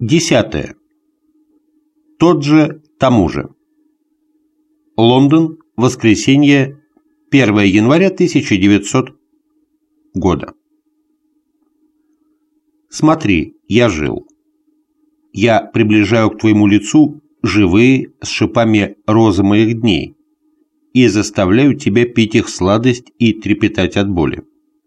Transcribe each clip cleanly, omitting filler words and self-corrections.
10. Тот же, тому же. Лондон, воскресенье, 1 января 1900 года. Смотри, я жил. Я приближаю к твоему лицу живые с шипами розы моих дней и заставляю тебя пить их сладость и трепетать от боли.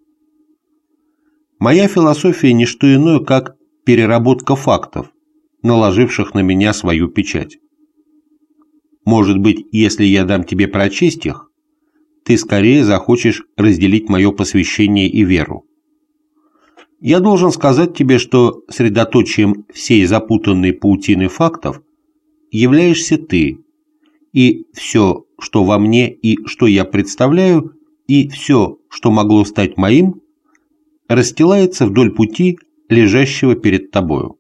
Моя философия не что иное, как переработка фактов, наложивших на меня свою печать. Может быть, если я дам тебе прочесть их, ты скорее захочешь разделить мое посвящение и веру. Я должен сказать тебе, что средоточием всей запутанной паутины фактов являешься ты, и все, что во мне и что я представляю, и все, что могло стать моим, расстилается вдоль пути, лежащего перед тобою.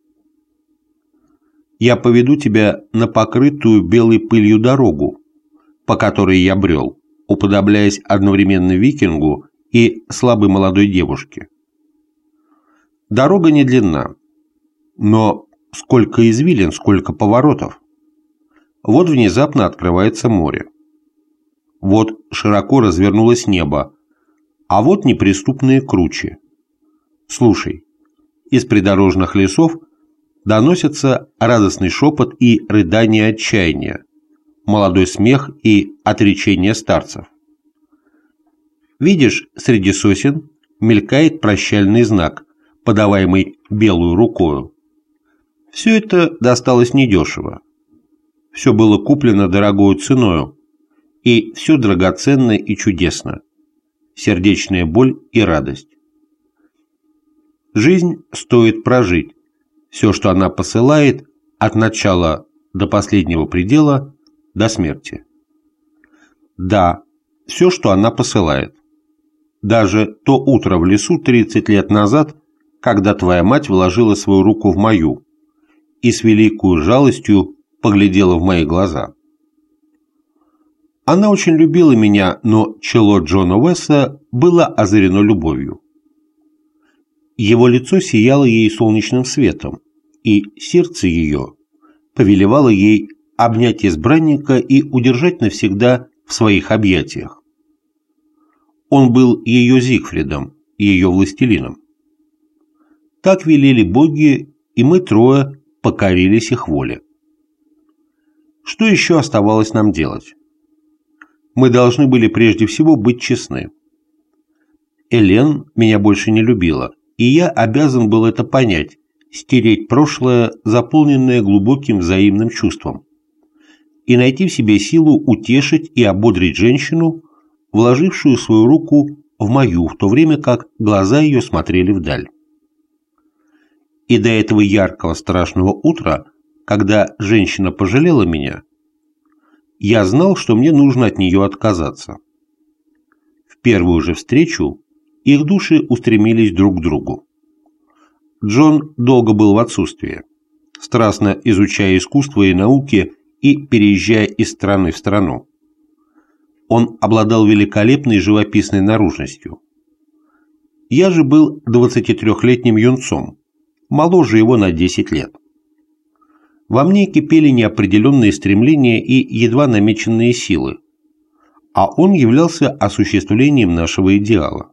Я поведу тебя на покрытую белой пылью дорогу, по которой я брел, уподобляясь одновременно викингу и слабой молодой девушке. Дорога не длинна, но сколько извилин, сколько поворотов. Вот внезапно открывается море. Вот широко развернулось небо, а вот неприступные кручи. Слушай, из придорожных лесов доносится радостный шепот и рыдание отчаяния, молодой смех и отречение старцев. Видишь, среди сосен мелькает прощальный знак, подаваемый белую рукою. Все это досталось недешево. Все было куплено дорогою ценою, и все драгоценно и чудесно. Сердечная боль и радость. Жизнь стоит прожить. Все, что она посылает, от начала до последнего предела, до смерти. Да, все, что она посылает. Даже то утро в лесу 30 лет назад, когда твоя мать вложила свою руку в мою и с великою жалостью поглядела в мои глаза. Она очень любила меня, но чело Джона Уэсса было озарено любовью. Его лицо сияло ей солнечным светом, и сердце ее повелевало ей обнять избранника и удержать навсегда в своих объятиях. Он был ее Зигфридом, ее властелином. Так велели боги, и мы трое покорились их воле. Что еще оставалось нам делать? Мы должны были прежде всего быть честны. Элен меня больше не любила, и я обязан был это понять, стереть прошлое, заполненное глубоким взаимным чувством, и найти в себе силу утешить и ободрить женщину, вложившую свою руку в мою, в то время как глаза ее смотрели вдаль. И до этого яркого страшного утра, когда женщина пожалела меня, я знал, что мне нужно от нее отказаться. В первую же встречу их души устремились друг к другу. Джон долго был в отсутствии, страстно изучая искусство и науки и переезжая из страны в страну. Он обладал великолепной живописной наружностью. Я же был 23-летним юнцом, моложе его на 10 лет. Во мне кипели неопределенные стремления и едва намеченные силы, а он являлся осуществлением нашего идеала.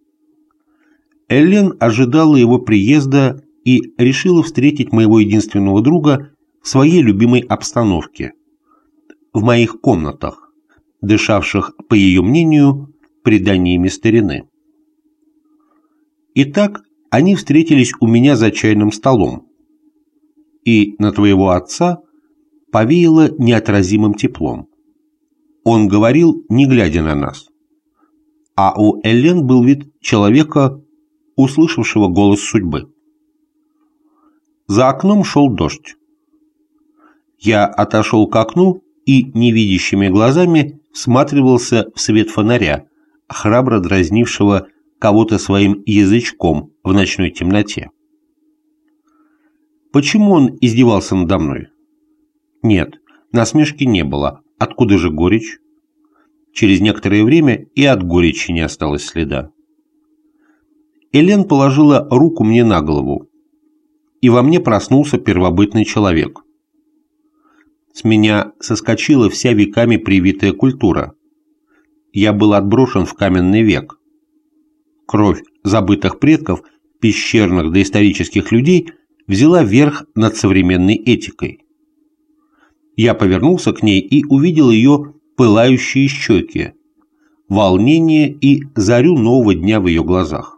Эллен ожидала его приезда и решила встретить моего единственного друга в своей любимой обстановке, в моих комнатах, дышавших, по ее мнению, преданиями старины. Итак, они встретились у меня за чайным столом, и на твоего отца повеяло неотразимым теплом. Он говорил, не глядя на нас, а у Эллен был вид человека, услышавшего голос судьбы. За окном шел дождь. Я отошел к окну и невидящими глазами всматривался в свет фонаря, храбро дразнившего кого-то своим язычком в ночной темноте. Почему он издевался надо мной? Нет, насмешки не было. Откуда же горечь? Через некоторое время и от горечи не осталось следа. Элен положила руку мне на голову. и во мне проснулся первобытный человек. С меня соскочила вся веками привитая культура. Я был отброшен в каменный век. Кровь забытых предков, пещерных доисторических людей взяла верх над современной этикой. Я повернулся к ней и увидел ее пылающие щеки, волнение и зарю нового дня в ее глазах.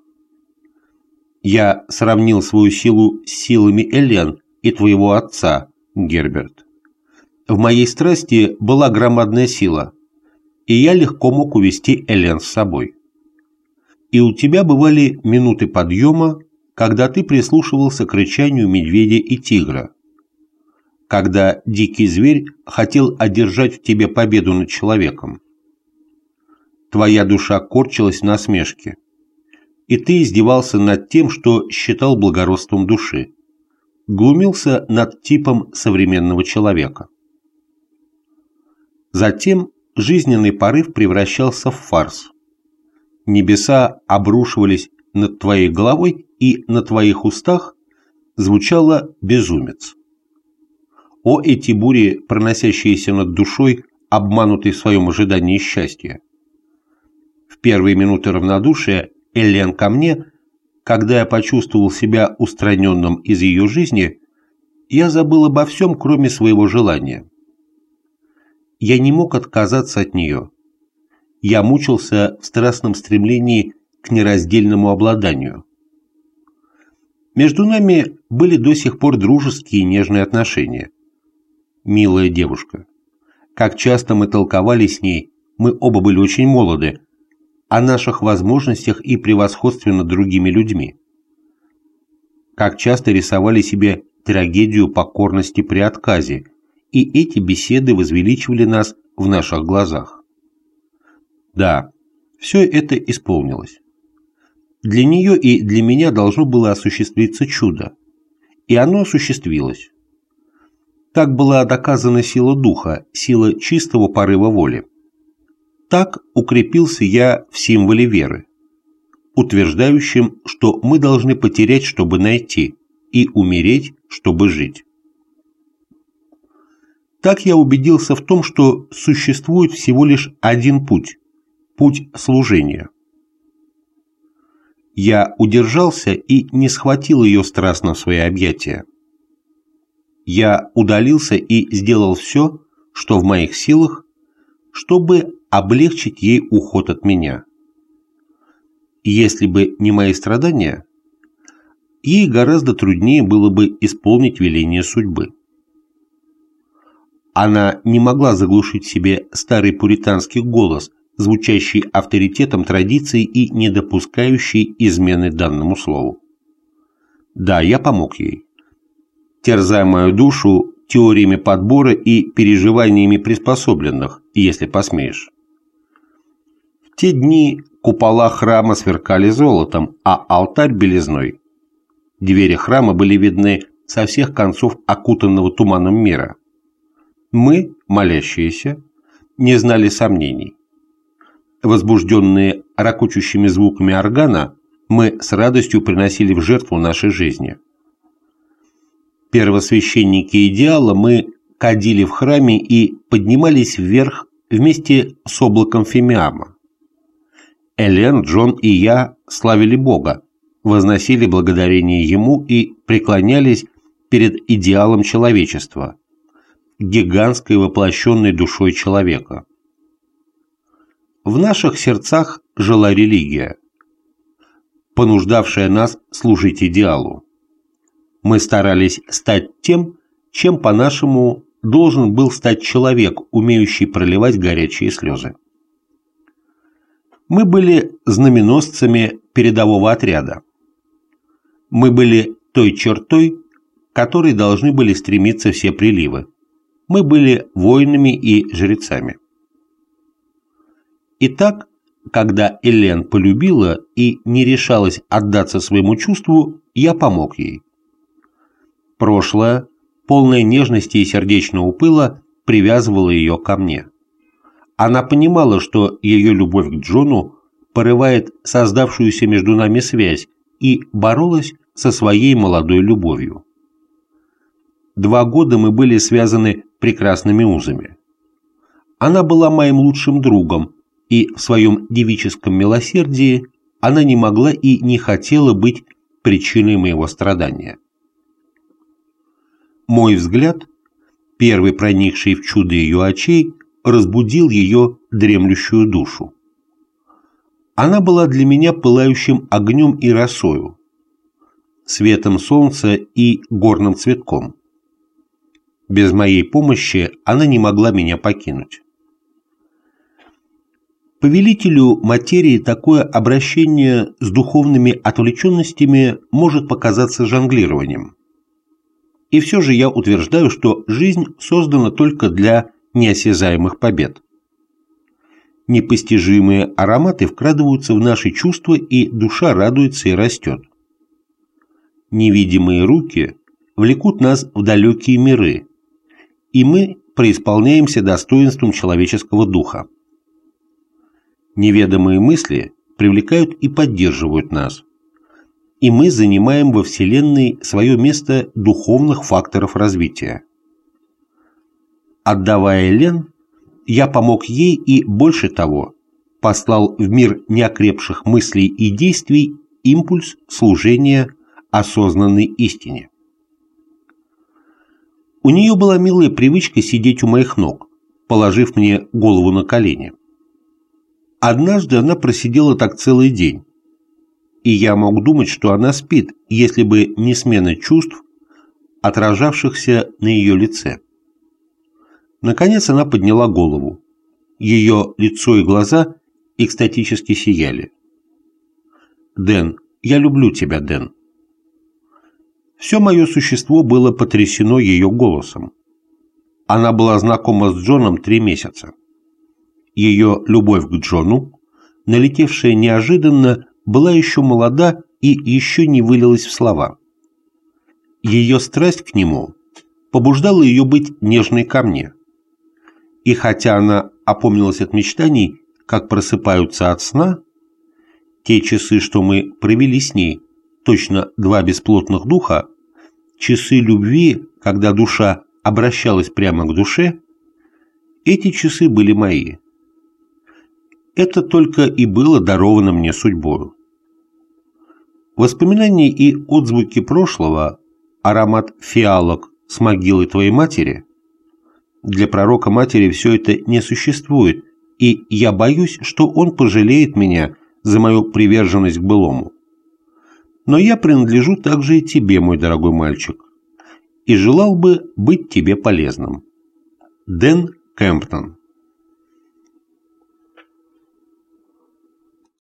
Я сравнил свою силу с силами Элен и твоего отца, Герберт. В моей страсти была громадная сила, и я легко мог увести Элен с собой. И у тебя бывали минуты подъема, когда ты прислушивался к рычанию медведя и тигра, когда дикий зверь хотел одержать в тебе победу над человеком. Твоя душа корчилась в насмешке, и ты издевался над тем, что считал благородством души, глумился над типом современного человека. Затем жизненный порыв превращался в фарс. Небеса обрушивались над твоей головой, и на твоих устах звучало безумец. О, эти бури, проносящиеся над душой, обманутой в своем ожидании счастья! В первые минуты равнодушия Элен ко мне, когда я почувствовал себя устраненным из ее жизни, я забыл обо всем, кроме своего желания. Я не мог отказаться от нее. Я мучился в страстном стремлении к нераздельному обладанию. Между нами были до сих пор дружеские и нежные отношения. Милая девушка. Как часто мы толковали с ней, мы оба были очень молоды, о наших возможностях и превосходстве над другими людьми. Как часто рисовали себе трагедию покорности при отказе, и эти беседы возвеличивали нас в наших глазах. Да, все это исполнилось. Для нее и для меня должно было осуществиться чудо, и оно осуществилось. Так была доказана сила духа, сила чистого порыва воли. Так укрепился я в символе веры, утверждающем, что мы должны потерять, чтобы найти, и умереть, чтобы жить. Так я убедился в том, что существует всего лишь один путь – путь служения. Я удержался и не схватил ее страстно в свои объятия. Я удалился и сделал все, что в моих силах, чтобы облегчить ей уход от меня. Если бы не мои страдания, ей гораздо труднее было бы исполнить веление судьбы. Она не могла заглушить в себе старый пуританский голос, звучащий авторитетом традиций и не допускающий измены данному слову. Да, я помог ей. Терзай мою душу теориями подбора и переживаниями приспособленных, если посмеешь. В те дни купола храма сверкали золотом, а алтарь белизной. Двери храма были видны со всех концов окутанного туманом мира. Мы, молящиеся, не знали сомнений. Возбужденные ракочущими звуками органа, мы с радостью приносили в жертву нашей жизни. Первосвященники идеала мы кадили в храме и поднимались вверх вместе с облаком фимиама. Элен, Джон и я славили Бога, возносили благодарение Ему и преклонялись перед идеалом человечества, гигантской воплощенной душой человека. В наших сердцах жила религия, понуждавшая нас служить идеалу. Мы старались стать тем, чем, по-нашему, должен был стать человек, умеющий проливать горячие слезы. Мы были знаменосцами передового отряда. Мы были той чертой, к которой должны были стремиться все приливы. Мы были воинами и жрецами. Итак, когда Элен полюбила и не решалась отдаться своему чувству, я помог ей. Прошлое, полное нежности и сердечного пыла, привязывало ее ко мне. Она понимала, что ее любовь к Джону порывает создавшуюся между нами связь, и боролась со своей молодой любовью. 2 года мы были связаны прекрасными узами. Она была моим лучшим другом, и в своем девическом милосердии она не могла и не хотела быть причиной моего страдания. Мой взгляд, первый проникший в чудо ее очей, разбудил ее дремлющую душу. Она была для меня пылающим огнем и росою, светом солнца и горным цветком. Без моей помощи она не могла меня покинуть. Повелителю материи такое обращение с духовными отвлеченностями может показаться жонглированием. И все же я утверждаю, что жизнь создана только для неосязаемых побед. Непостижимые ароматы вкрадываются в наши чувства, и душа радуется и растет. Невидимые руки влекут нас в далекие миры, и мы преисполняемся достоинством человеческого духа. Неведомые мысли привлекают и поддерживают нас, и мы занимаем во Вселенной свое место духовных факторов развития. Отдавая Лен, я помог ей и, больше того, послал в мир неокрепших мыслей и действий импульс служения осознанной истине. У нее была милая привычка сидеть у моих ног, положив мне голову на колени. Однажды она просидела так целый день, и я мог думать, что она спит, если бы не смена чувств, отражавшихся на ее лице. Наконец она подняла голову. Ее лицо и глаза экстатически сияли. «Дэн, я люблю тебя, Дэн». Все мое существо было потрясено ее голосом. Она была знакома с Джоном 3 месяца. Ее любовь к Джону, налетевшая неожиданно, была еще молода и еще не вылилась в слова. Ее страсть к нему побуждала ее быть нежной ко мне. И хотя она опомнилась от мечтаний, как просыпаются от сна, те часы, что мы провели с ней, точно 2 бесплотных духа, часы любви, когда душа обращалась прямо к душе, эти часы были мои. Это только и было даровано мне судьбою. Воспоминания и отзвуки прошлого, аромат фиалок с могилы твоей матери, для пророка матери все это не существует, и я боюсь, что он пожалеет меня за мою приверженность к былому. Но я принадлежу также и тебе, мой дорогой мальчик, и желал бы быть тебе полезным. Дэн Кэмптон.